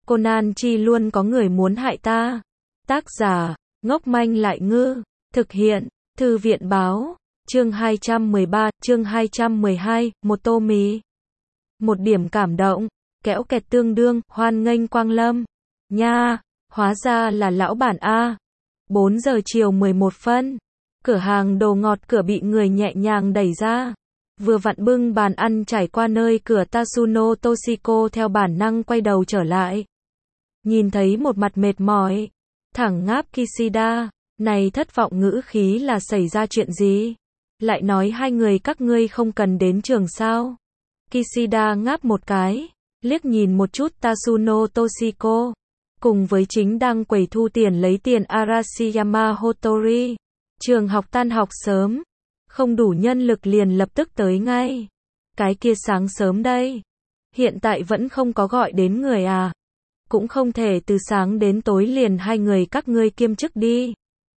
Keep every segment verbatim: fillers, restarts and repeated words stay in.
Conan chi luôn có người muốn hại ta. Tác giả, ngốc manh lại ngư. Thực hiện, Thư viện báo. Chương hai trăm mười ba, chương hai trăm mười hai, một tô mì. Một điểm cảm động, kẽo kẹt tương đương, hoan nghênh quang lâm. Nha, hóa ra là lão bản A. bốn giờ chiều mười một phân. Cửa hàng đồ ngọt cửa bị người nhẹ nhàng đẩy ra. Vừa vặn bưng bàn ăn trải qua nơi cửa Tatsuno Toshiko theo bản năng quay đầu trở lại. Nhìn thấy một mặt mệt mỏi, thẳng ngáp Kishida, này thất vọng ngữ khí là xảy ra chuyện gì? Lại nói hai người các ngươi không cần đến trường sao? Kishida ngáp một cái, liếc nhìn một chút Tatsuno Toshiko, cùng với chính đang quầy thu tiền lấy tiền Arashiyama Hotori. Trường học tan học sớm, không đủ nhân lực liền lập tức tới ngay. Cái kia sáng sớm đây, hiện tại vẫn không có gọi đến người à? Cũng không thể từ sáng đến tối liền hai người các ngươi kiêm chức đi.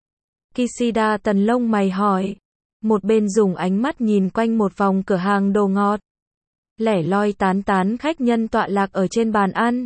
Kishida tần lông mày hỏi, một bên dùng ánh mắt nhìn quanh một vòng cửa hàng đồ ngọt. Lẻ loi tán tán khách nhân tọa lạc ở trên bàn ăn.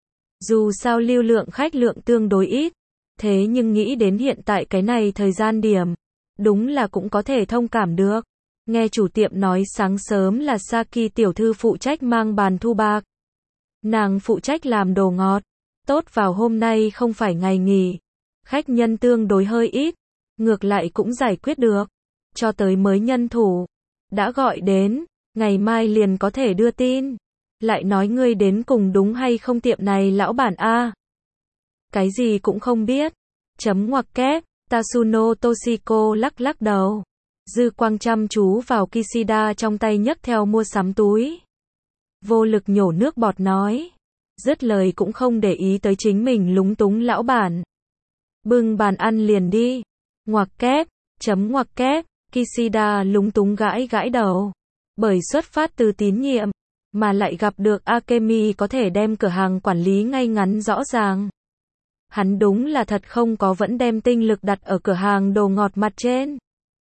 Dù sao lưu lượng khách lượng tương đối ít, thế nhưng nghĩ đến hiện tại cái này thời gian điểm, đúng là cũng có thể thông cảm được. Nghe chủ tiệm nói sáng sớm là Saki tiểu thư phụ trách mang bàn thu bạc. Nàng phụ trách làm đồ ngọt. Tốt vào hôm nay không phải ngày nghỉ, khách nhân tương đối hơi ít, ngược lại cũng giải quyết được. Cho tới mới nhân thủ, đã gọi đến, ngày mai liền có thể đưa tin. Lại nói ngươi đến cùng đúng hay không tiệm này lão bản A? Cái gì cũng không biết. Chấm ngoặc kép, Tatsuno Toshiko lắc lắc đầu. Dư quang chăm chú vào Kishida trong tay nhấc theo mua sắm túi. Vô lực nhổ nước bọt nói. Dứt lời cũng không để ý tới chính mình lúng túng lão bản. Bưng bàn ăn liền đi. Ngoặc kép, chấm ngoặc kép, Kishida lúng túng gãi gãi đầu. Bởi xuất phát từ tín nhiệm, mà lại gặp được Akemi có thể đem cửa hàng quản lý ngay ngắn rõ ràng. Hắn đúng là thật không có vẫn đem tinh lực đặt ở cửa hàng đồ ngọt mặt trên.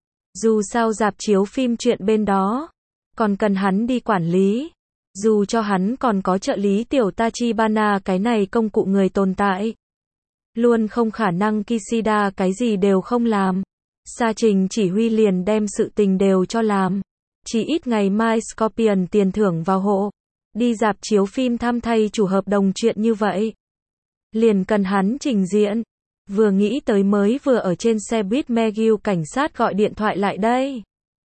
Dù sao rạp chiếu phim chuyện bên đó, còn cần hắn đi quản lý. Dù cho hắn còn có trợ lý tiểu Tachibana cái này công cụ người tồn tại. Luôn không khả năng Kishida cái gì đều không làm. Sa Trình chỉ huy liền đem sự tình đều cho làm. Chỉ ít ngày mai Scorpion tiền thưởng vào hộ. Đi rạp chiếu phim thăm thay chủ hợp đồng chuyện như vậy. Liền cần hắn trình diễn. Vừa nghĩ tới mới vừa ở trên xe buýt Megyu cảnh sát gọi điện thoại lại đây.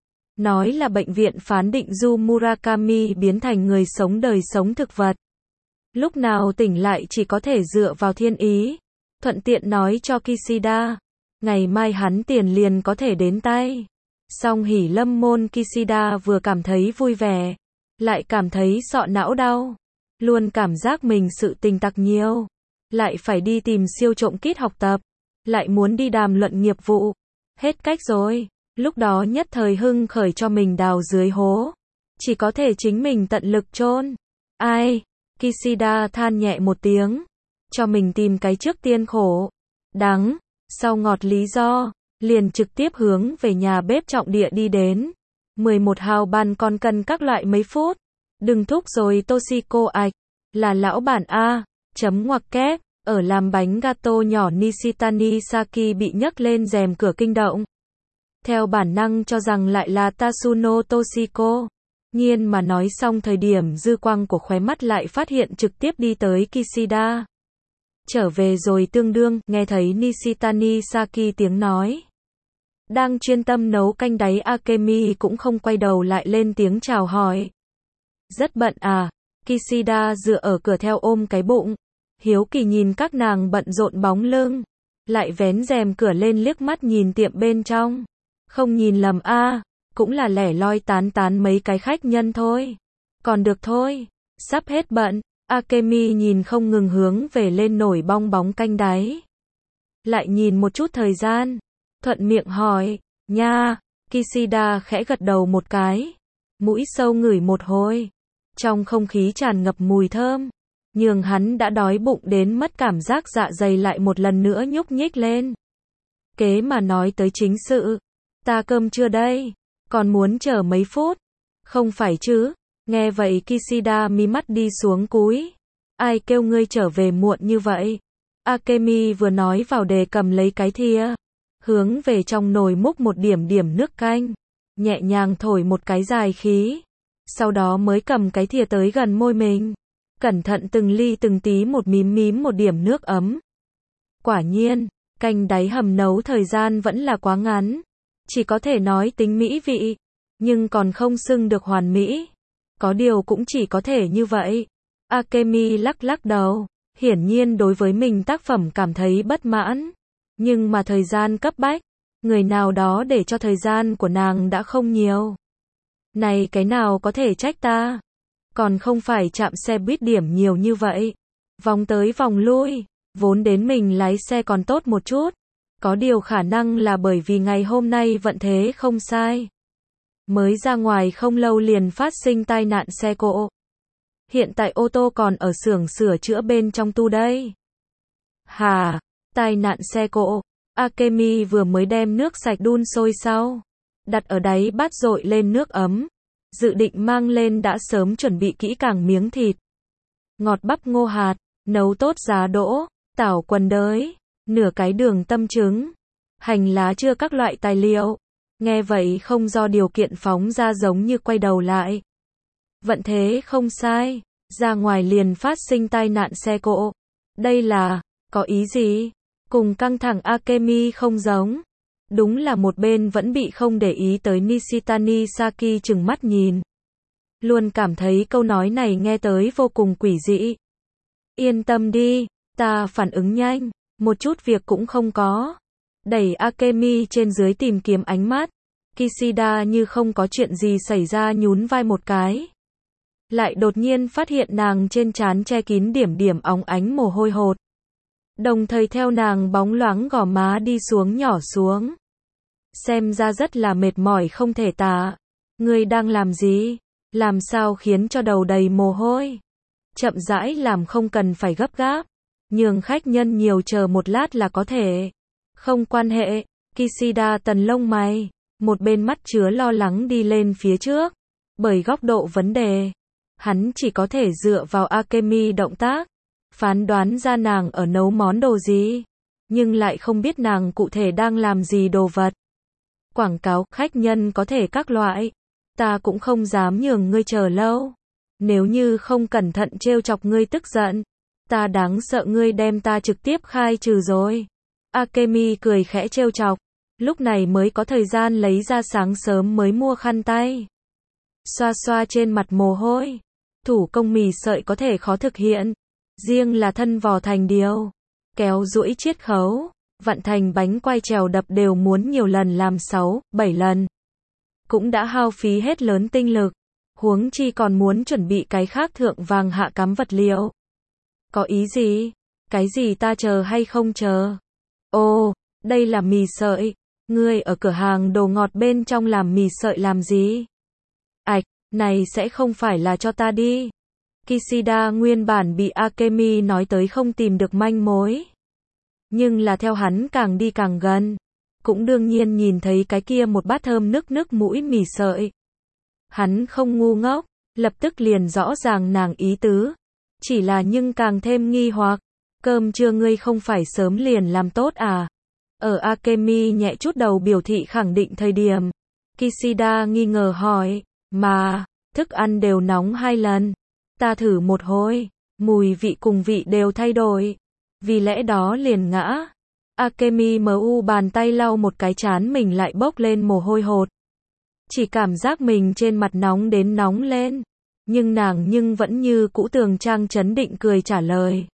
Nói là bệnh viện phán định Yu Murakami biến thành người sống đời sống thực vật. Lúc nào tỉnh lại chỉ có thể dựa vào thiên ý. Thuận tiện nói cho Kishida. Ngày mai hắn tiền liền có thể đến tay. Song hỉ lâm môn Kishida vừa cảm thấy vui vẻ. Lại cảm thấy sọ não đau. Luôn cảm giác mình sự tình tặc nhiều. Lại phải đi tìm siêu trộm kít học tập. Lại muốn đi đàm luận nghiệp vụ. Hết cách rồi. Lúc đó nhất thời hưng khởi cho mình đào dưới hố. Chỉ có thể chính mình tận lực chôn. Ai? Kishida than nhẹ một tiếng. Cho mình tìm cái trước tiên khổ. Đắng. Sau ngọt lý do. Liền trực tiếp hướng về nhà bếp trọng địa đi đến. mười một hào ban còn cần các loại mấy phút. Đừng thúc rồi Toshiko ạch. Là lão bản A. Chấm ngoặc kép. Ở làm bánh gato nhỏ Nishitani Saki bị nhấc lên rèm cửa kinh động. Theo bản năng cho rằng lại là Tatsuno Toshiko. Nhiên mà nói xong thời điểm dư quang của khóe mắt lại phát hiện trực tiếp đi tới Kishida. Trở về rồi tương đương, nghe thấy Nishitani Saki tiếng nói. Đang chuyên tâm nấu canh đáy Akemi cũng không quay đầu lại lên tiếng chào hỏi. Rất bận à? Kishida dựa ở cửa theo ôm cái bụng. Hiếu kỳ nhìn các nàng bận rộn bóng lưng. Lại vén rèm cửa lên liếc mắt nhìn tiệm bên trong. Không nhìn lầm a, cũng là lẻ loi tán tán mấy cái khách nhân thôi. Còn được thôi, sắp hết bận. Akemi nhìn không ngừng hướng về lên nổi bong bóng canh đáy. Lại nhìn một chút thời gian, thuận miệng hỏi, nha, Kishida khẽ gật đầu một cái. Mũi sâu ngửi một hồi. Trong không khí tràn ngập mùi thơm. Nhường hắn đã đói bụng đến mất cảm giác dạ dày lại một lần nữa nhúc nhích lên. Kế mà nói tới chính sự. Ta cơm chưa đây? Còn muốn chờ mấy phút? Không phải chứ? Nghe vậy Kishida mí mắt đi xuống cúi. Ai kêu ngươi trở về muộn như vậy? Akemi vừa nói vào đề cầm lấy cái thìa, hướng về trong nồi múc một điểm điểm nước canh, nhẹ nhàng thổi một cái dài khí, sau đó mới cầm cái thìa tới gần môi mình, cẩn thận từng ly từng tí một mím mím một điểm nước ấm. Quả nhiên, canh đáy hầm nấu thời gian vẫn là quá ngắn, chỉ có thể nói tính mỹ vị, nhưng còn không xưng được hoàn mỹ. Có điều cũng chỉ có thể như vậy. Akemi lắc lắc đầu, hiển nhiên đối với mình tác phẩm cảm thấy bất mãn, nhưng mà thời gian cấp bách, người nào đó để cho thời gian của nàng đã không nhiều. Này cái nào có thể trách ta, còn không phải chạm xe buýt điểm nhiều như vậy, vòng tới vòng lui, vốn đến mình lái xe còn tốt một chút, có điều khả năng là bởi vì ngày hôm nay vận thế không sai. Mới ra ngoài không lâu liền phát sinh tai nạn xe cộ. Hiện tại ô tô còn ở xưởng sửa chữa bên trong tu đây. Hà, tai nạn xe cộ. Akemi vừa mới đem nước sạch đun sôi sau, đặt ở đáy bát dội lên nước ấm, dự định mang lên đã sớm chuẩn bị kỹ càng miếng thịt, ngọt bắp ngô hạt, nấu tốt giá đỗ, tảo quần đới, nửa cái đường tâm trứng, hành lá chưa các loại tài liệu. Nghe vậy không do điều kiện phóng ra giống như quay đầu lại. Vận thế không sai, ra ngoài liền phát sinh tai nạn xe cộ. Đây là, có ý gì? Cùng căng thẳng Akemi không giống. Đúng là một bên vẫn bị không để ý tới Nishitani Saki chừng mắt nhìn. Luôn cảm thấy câu nói này nghe tới vô cùng quỷ dị. Yên tâm đi, ta phản ứng nhanh, một chút việc cũng không có. Đẩy Akemi trên dưới tìm kiếm ánh mắt. Kishida như không có chuyện gì xảy ra nhún vai một cái. Lại đột nhiên phát hiện nàng trên trán che kín điểm điểm óng ánh mồ hôi hột. Đồng thời theo nàng bóng loáng gò má đi xuống nhỏ xuống. Xem ra rất là mệt mỏi không thể tả. Ngươi đang làm gì? Làm sao khiến cho đầu đầy mồ hôi? Chậm rãi làm không cần phải gấp gáp. Nhường khách nhân nhiều chờ một lát là có thể. Không quan hệ. Kishida tần lông mày. Một bên mắt chứa lo lắng đi lên phía trước. Bởi góc độ vấn đề, hắn chỉ có thể dựa vào Akemi động tác, phán đoán ra nàng ở nấu món đồ gì, nhưng lại không biết nàng cụ thể đang làm gì đồ vật. Quảng cáo, khách nhân có thể các loại. Ta cũng không dám nhường ngươi chờ lâu. Nếu như không cẩn thận trêu chọc ngươi tức giận, ta đáng sợ ngươi đem ta trực tiếp khai trừ rồi. Akemi cười khẽ trêu chọc. Lúc này mới có thời gian lấy ra sáng sớm mới mua khăn tay. Xoa xoa trên mặt mồ hôi. Thủ công mì sợi có thể khó thực hiện. Riêng là thân vò thành điều. Kéo duỗi chiết khấu. Vặn thành bánh quai trèo đập đều muốn nhiều lần làm sáu, bảy lần. Cũng đã hao phí hết lớn tinh lực. Huống chi còn muốn chuẩn bị cái khác thượng vàng hạ cắm vật liệu. Có ý gì? Cái gì ta chờ hay không chờ? Ồ, đây là mì sợi. Ngươi ở cửa hàng đồ ngọt bên trong làm mì sợi làm gì? Ảch, này sẽ không phải là cho ta đi. Kishida nguyên bản bị Akemi nói tới không tìm được manh mối. Nhưng là theo hắn càng đi càng gần. Cũng đương nhiên nhìn thấy cái kia một bát thơm nức nức mũi mì sợi. Hắn không ngu ngốc, lập tức liền rõ ràng nàng ý tứ. Chỉ là nhưng càng thêm nghi hoặc. Cơm trưa ngươi không phải sớm liền làm tốt à? Ở Akemi nhẹ chút đầu biểu thị khẳng định thời điểm. Kishida nghi ngờ hỏi, mà, thức ăn đều nóng hai lần. Ta thử một hồi, mùi vị cùng vị đều thay đổi. Vì lẽ đó liền ngã. Akemi mu bàn tay lau một cái trán mình lại bốc lên mồ hôi hột. Chỉ cảm giác mình trên mặt nóng đến nóng lên. Nhưng nàng nhưng vẫn như cũ tường trang trấn định cười trả lời.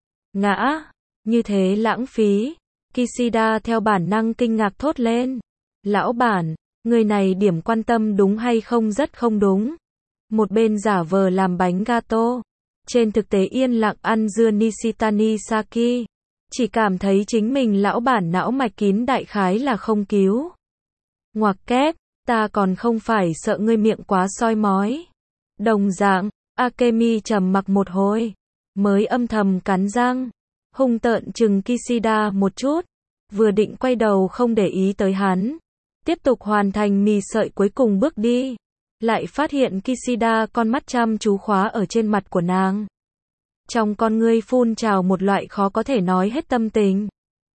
Ngã, như thế lãng phí. Kishida theo bản năng kinh ngạc thốt lên. Lão bản, người này điểm quan tâm đúng hay không rất không đúng. Một bên giả vờ làm bánh gato. Trên thực tế yên lặng ăn dưa Nishitani Saki. Chỉ cảm thấy chính mình lão bản não mạch kín đại khái là không cứu. Ngoặc kép, ta còn không phải sợ ngươi miệng quá soi mói. Đồng dạng, Akemi trầm mặc một hồi. Mới âm thầm cắn răng. Hung tợn chừng Kishida một chút. Vừa định quay đầu không để ý tới hắn. Tiếp tục hoàn thành mì sợi cuối cùng bước đi. Lại phát hiện Kishida con mắt chăm chú khóa ở trên mặt của nàng. Trong con ngươi phun trào một loại khó có thể nói hết tâm tình.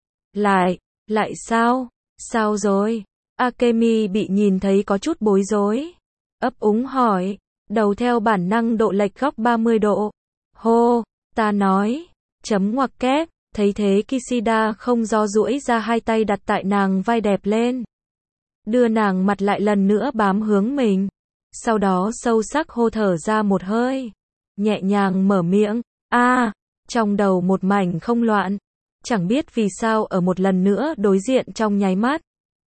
Lại, lại sao? Sao rồi? Akemi bị nhìn thấy có chút bối rối. Ấp úng hỏi, đầu theo bản năng độ lệch góc ba mươi độ. Hô, ta nói, chấm ngoặc kép, thấy thế Kishida không do duỗi ra hai tay đặt tại nàng vai đẹp lên. Đưa nàng mặt lại lần nữa bám hướng mình. Sau đó sâu sắc hô thở ra một hơi. Nhẹ nhàng mở miệng, a trong đầu một mảnh không loạn. Chẳng biết vì sao ở một lần nữa đối diện trong nháy mắt.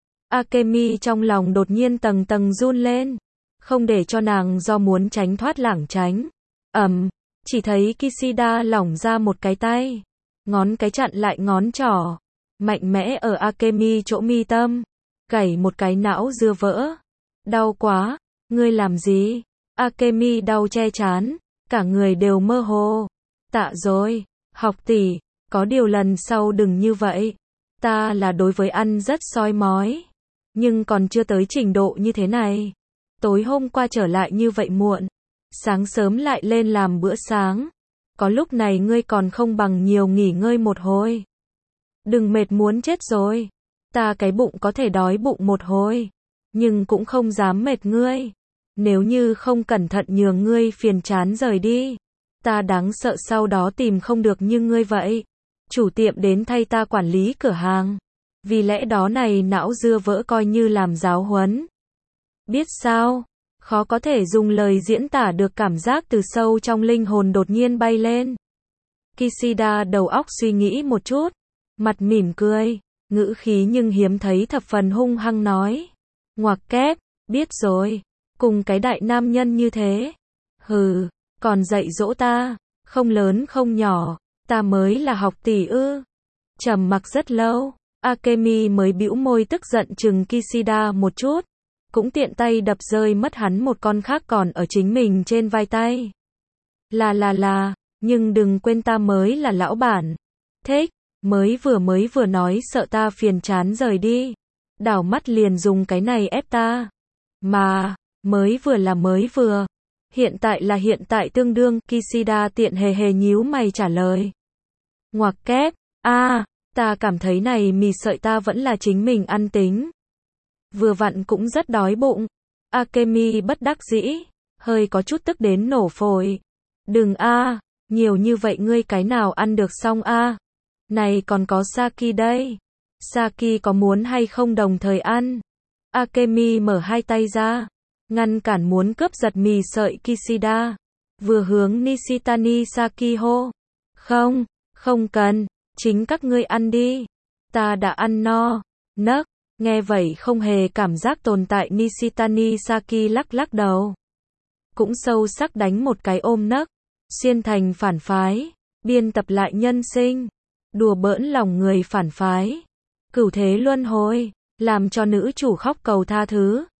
Akemi trong lòng đột nhiên tầng tầng run lên. Không để cho nàng do muốn tránh thoát lảng tránh. Ầm, chỉ thấy Kishida lỏng ra một cái tay. Ngón cái chặn lại ngón trỏ. Mạnh mẽ ở Akemi chỗ mi tâm. Gảy một cái não dưa vỡ. Đau quá, ngươi làm gì? Akemi đau che chán. Cả người đều mơ hồ. Tạ rồi, học tỷ, có điều lần sau đừng như vậy. Ta là đối với ăn rất soi mói. Nhưng còn chưa tới trình độ như thế này. Tối hôm qua trở lại như vậy muộn. Sáng sớm lại lên làm bữa sáng. Có lúc này ngươi còn không bằng nhiều nghỉ ngơi một hồi. Đừng mệt muốn chết rồi. Ta cái bụng có thể đói bụng một hồi. Nhưng cũng không dám mệt ngươi. Nếu như không cẩn thận nhường ngươi phiền chán rời đi. Ta đáng sợ sau đó tìm không được như ngươi vậy. Chủ tiệm đến thay ta quản lý cửa hàng. Vì lẽ đó này não dưa vỡ coi như làm giáo huấn. Biết sao? Khó có thể dùng lời diễn tả được cảm giác từ sâu trong linh hồn đột nhiên bay lên. Kishida đầu óc suy nghĩ một chút. Mặt mỉm cười. Ngữ khí nhưng hiếm thấy thập phần hung hăng nói. Ngoặc kép, biết rồi. Cùng cái đại nam nhân như thế. Hừ, còn dạy dỗ ta. Không lớn không nhỏ. Ta mới là học tỷ ư. Trầm mặc rất lâu. Akemi mới bĩu môi tức giận chừng Kishida một chút. Cũng tiện tay đập rơi mất hắn một con khác còn ở chính mình trên vai tay. Là là là, nhưng đừng quên ta mới là lão bản. Thích, mới vừa mới vừa nói sợ ta phiền chán rời đi. Đảo mắt liền dùng cái này ép ta. Mà, mới vừa là mới vừa. Hiện tại là hiện tại tương đương, Kishida tiện hề hề nhíu mày trả lời. Ngoặc kép, a ta cảm thấy này mì sợi ta vẫn là chính mình ăn tính. Vừa vặn cũng rất đói bụng. Akemi bất đắc dĩ, hơi có chút tức đến nổ phổi. Đừng a, nhiều như vậy ngươi cái nào ăn được xong a? Này còn có Saki đây. Saki có muốn hay không đồng thời ăn? Akemi mở hai tay ra, ngăn cản muốn cướp giật mì sợi Kishida. Vừa hướng Nishitani Saki hô. Không, không cần, chính các ngươi ăn đi. Ta đã ăn no. Nấc. Nghe vậy không hề cảm giác tồn tại Nishitani Saki lắc lắc đầu. Cũng sâu sắc đánh một cái ôm nấc. Xuyên thành phản phái. Biên tập lại nhân sinh. Đùa bỡn lòng người phản phái. Cửu thế luân hồi. Làm cho nữ chủ khóc cầu tha thứ.